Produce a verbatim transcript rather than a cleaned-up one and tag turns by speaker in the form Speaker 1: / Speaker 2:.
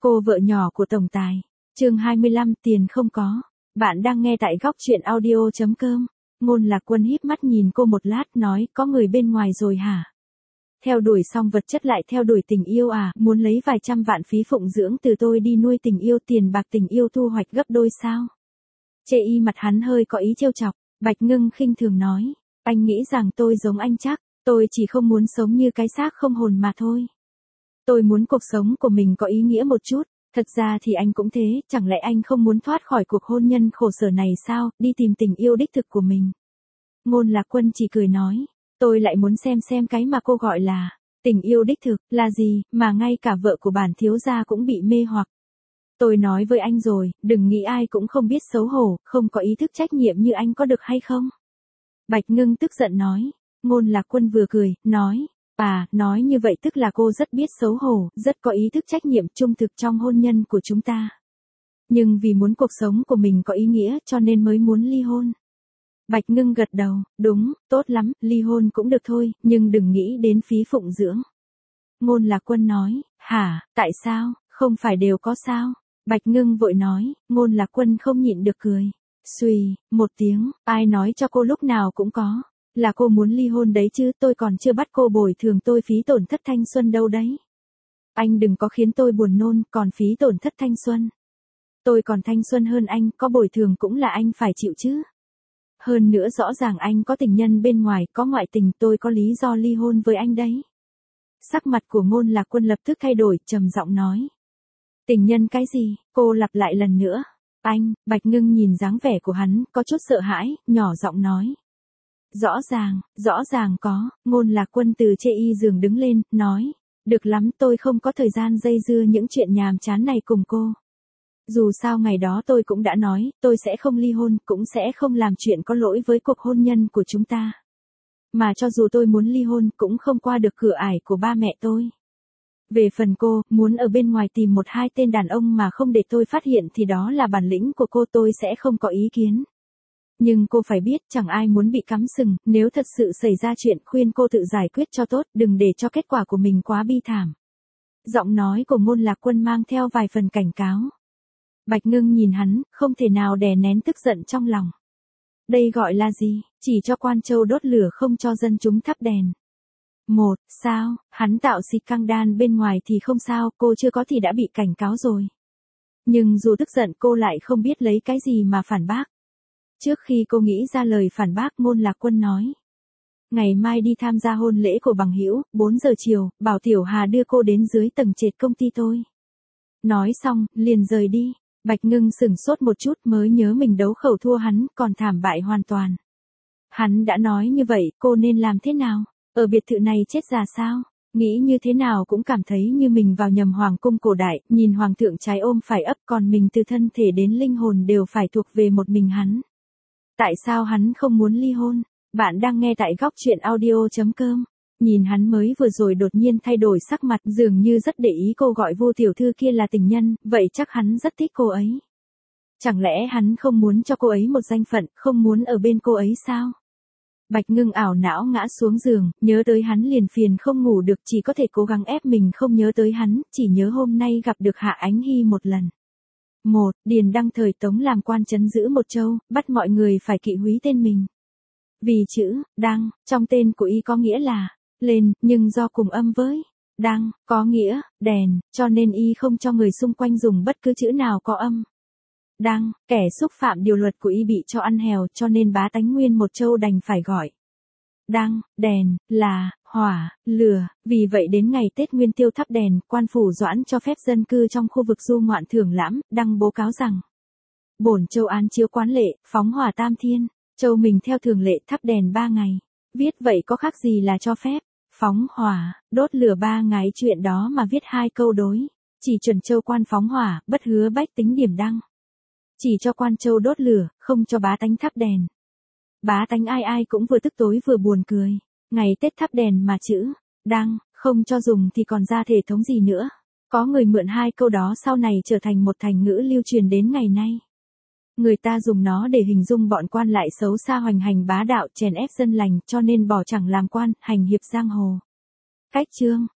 Speaker 1: Cô vợ nhỏ của tổng tài. Chương hai mươi lăm, tiền không có. Bạn đang nghe tại góc truyện audio chấm com. Ngôn Lạc Quân híp mắt nhìn cô một lát, nói, có người bên ngoài rồi hả? Theo đuổi xong vật chất lại theo đuổi tình yêu à, muốn lấy vài trăm vạn phí phụng dưỡng từ tôi đi nuôi tình yêu, tiền bạc tình yêu thu hoạch gấp đôi sao? Chê y mặt hắn hơi có ý trêu chọc. Bạch Ngưng khinh thường nói, anh nghĩ rằng tôi giống anh chắc, tôi chỉ không muốn sống như cái xác không hồn mà thôi. Tôi muốn cuộc sống của mình có ý nghĩa một chút, thật ra thì anh cũng thế, chẳng lẽ anh không muốn thoát khỏi cuộc hôn nhân khổ sở này sao, đi tìm tình yêu đích thực của mình. Ngôn Lạc Quân chỉ cười nói, tôi lại muốn xem xem cái mà cô gọi là tình yêu đích thực là gì, mà ngay cả vợ của bản thiếu gia cũng bị mê hoặc. Tôi nói với anh rồi, đừng nghĩ ai cũng không biết xấu hổ, không có ý thức trách nhiệm như anh có được hay không? Bạch Ngưng tức giận nói. Ngôn Lạc Quân vừa cười, nói, à, nói như vậy tức là cô rất biết xấu hổ, rất có ý thức trách nhiệm trung thực trong hôn nhân của chúng ta. Nhưng vì muốn cuộc sống của mình có ý nghĩa cho nên mới muốn ly hôn. Bạch Ngưng gật đầu, đúng, tốt lắm, ly hôn cũng được thôi, nhưng đừng nghĩ đến phí phụng dưỡng. Ngôn Lạc Quân nói, hả, tại sao, không phải đều có sao? Bạch Ngưng vội nói, Ngôn Lạc Quân không nhịn được cười. Xùy, một tiếng, ai nói cho cô lúc nào cũng có. Là cô muốn ly hôn đấy chứ, tôi còn chưa bắt cô bồi thường tôi phí tổn thất thanh xuân đâu đấy. Anh đừng có khiến tôi buồn nôn, còn phí tổn thất thanh xuân. Tôi còn thanh xuân hơn anh, có bồi thường cũng là anh phải chịu chứ. Hơn nữa rõ ràng anh có tình nhân bên ngoài, có ngoại tình, tôi có lý do ly hôn với anh đấy. Sắc mặt của Ngôn Lạc Quân lập tức thay đổi, trầm giọng nói. Tình nhân cái gì, cô lặp lại lần nữa. Anh, Bạch Ngưng nhìn dáng vẻ của hắn, có chút sợ hãi, nhỏ giọng nói. Rõ ràng, rõ ràng có, Ngôn Lạc Quân từ chê y giường đứng lên, nói. Được lắm, tôi không có thời gian dây dưa những chuyện nhàm chán này cùng cô. Dù sao ngày đó tôi cũng đã nói, tôi sẽ không ly hôn, cũng sẽ không làm chuyện có lỗi với cuộc hôn nhân của chúng ta. Mà cho dù tôi muốn ly hôn, cũng không qua được cửa ải của ba mẹ tôi. Về phần cô, muốn ở bên ngoài tìm một hai tên đàn ông mà không để tôi phát hiện thì đó là bản lĩnh của cô, tôi sẽ không có ý kiến. Nhưng cô phải biết chẳng ai muốn bị cắm sừng, nếu thật sự xảy ra chuyện khuyên cô tự giải quyết cho tốt, đừng để cho kết quả của mình quá bi thảm. Giọng nói của Ngôn Lạc Quân mang theo vài phần cảnh cáo. Bạch Ngưng nhìn hắn, không thể nào đè nén tức giận trong lòng. Đây gọi là gì, chỉ cho quan châu đốt lửa không cho dân chúng thắp đèn. Một, sao, hắn tạo si căng đan bên ngoài thì không sao, cô chưa có thì đã bị cảnh cáo rồi. Nhưng dù tức giận cô lại không biết lấy cái gì mà phản bác. Trước khi cô nghĩ ra lời phản bác, Ngôn Lạc Quân nói. Ngày mai đi tham gia hôn lễ của bằng hữu, bốn giờ chiều, bảo Tiểu Hà đưa cô đến dưới tầng trệt công ty tôi. Nói xong, liền rời đi. Bạch Ngưng sửng sốt một chút mới nhớ mình đấu khẩu thua hắn, còn thảm bại hoàn toàn. Hắn đã nói như vậy, cô nên làm thế nào? Ở biệt thự này chết già sao? Nghĩ như thế nào cũng cảm thấy như mình vào nhầm hoàng cung cổ đại, nhìn hoàng thượng trái ôm phải ấp, còn mình từ thân thể đến linh hồn đều phải thuộc về một mình hắn. Tại sao hắn không muốn ly hôn? Bạn đang nghe tại góc truyện audio chấm com. Nhìn hắn mới vừa rồi đột nhiên thay đổi sắc mặt, dường như rất để ý cô gọi Vô tiểu thư kia là tình nhân, vậy chắc hắn rất thích cô ấy. Chẳng lẽ hắn không muốn cho cô ấy một danh phận, không muốn ở bên cô ấy sao? Bạch Ngưng ảo não ngã xuống giường, nhớ tới hắn liền phiền không ngủ được, chỉ có thể cố gắng ép mình không nhớ tới hắn, chỉ nhớ hôm nay gặp được Hạ Ánh Hy một lần. Một, Điền Đăng thời Tống làm quan trấn giữ một châu, bắt mọi người phải kỵ húy tên mình. Vì chữ Đăng trong tên của y có nghĩa là lên, nhưng do cùng âm với Đăng có nghĩa đèn, cho nên y không cho người xung quanh dùng bất cứ chữ nào có âm Đăng. Kẻ xúc phạm điều luật của y bị cho ăn hèo, cho nên bá tánh nguyên một châu đành phải gọi Đăng, đèn, là hỏa, lửa. Vì vậy đến ngày Tết Nguyên Tiêu thắp đèn, quan phủ Doãn cho phép dân cư trong khu vực du ngoạn thưởng lãm, đăng bố cáo rằng bổn châu án chiếu quán lệ, phóng hỏa tam thiên. Châu mình theo thường lệ thắp đèn ba ngày. Viết vậy có khác gì là cho phép. Phóng hỏa, đốt lửa ba ngày, chuyện đó mà viết hai câu đối. Chỉ chuẩn châu quan phóng hỏa, bất hứa bách tính điểm đăng. Chỉ cho quan châu đốt lửa, không cho bá tánh thắp đèn. Bá tánh ai ai cũng vừa tức tối vừa buồn cười. Ngày Tết thắp đèn mà chữ đăng không cho dùng thì còn ra thể thống gì nữa. Có người mượn hai câu đó sau này trở thành một thành ngữ lưu truyền đến ngày nay. Người ta dùng nó để hình dung bọn quan lại xấu xa hoành hành bá đạo, chèn ép dân lành, cho nên bỏ chẳng làm quan, hành hiệp giang hồ. Cách chương,